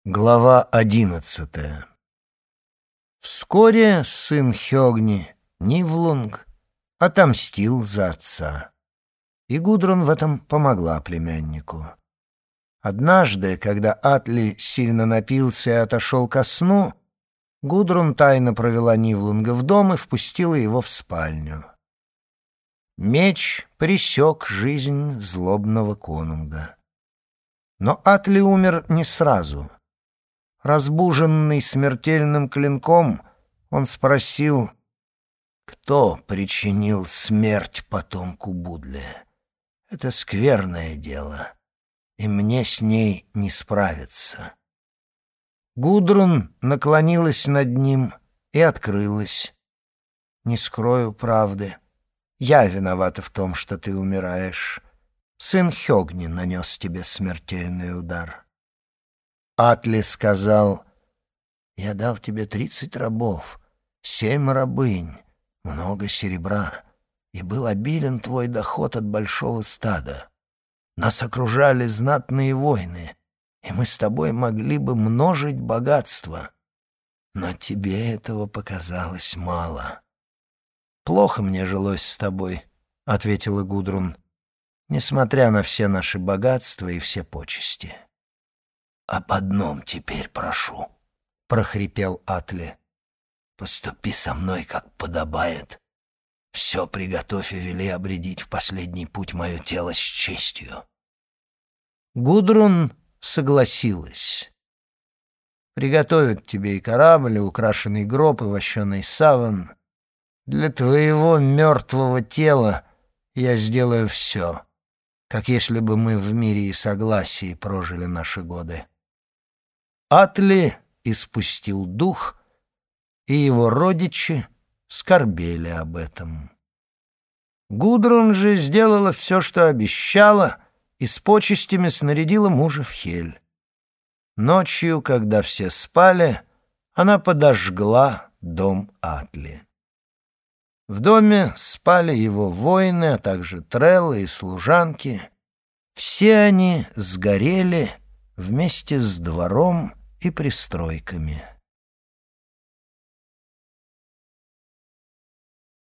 Глава 11. Вскоре сын Хёгни, Нивлунг, отомстил за отца. И Гудрун в этом помогла племяннику. Однажды, когда Атли сильно напился и отошел ко сну, Гудрун тайно провела Нивлунга в дом и впустила его в спальню. Меч пресек жизнь злобного конунга. Но Атли умер не сразу. Разбуженный смертельным клинком, он спросил, кто причинил смерть потомку Будле. Это скверное дело, и мне с ней не справиться. Гудрун наклонилась над ним и открылась. «Не скрою правды. Я виновата в том, что ты умираешь. Сын Хёгни нанес тебе смертельный удар». Атли сказал: «Я дал тебе 30 рабов, 7 рабынь, много серебра, и был обилен твой доход от большого стада. Нас окружали знатные войны, и мы с тобой могли бы множить богатство. Но тебе этого показалось мало». «Плохо мне жилось с тобой», — ответила Гудрун, «несмотря на все наши богатства и все почести». «Об одном теперь прошу», — прохрипел Атли. «Поступи со мной, как подобает. Все приготовь и вели обрядить в последний путь мое тело с честью». Гудрун согласилась. «Приготовят тебе и корабль, и украшенный гроб, и вощеный саван. Для твоего мертвого тела я сделаю все, как если бы мы в мире и согласии прожили наши годы». Атли испустил дух, и его родичи скорбели об этом. Гудрун же сделала все, что обещала, и с почестями снарядила мужа в Хель. Ночью, когда все спали, она подожгла дом Атли. В доме спали его воины, а также треллы и служанки. Все они сгорели вместе с двором и пристройками.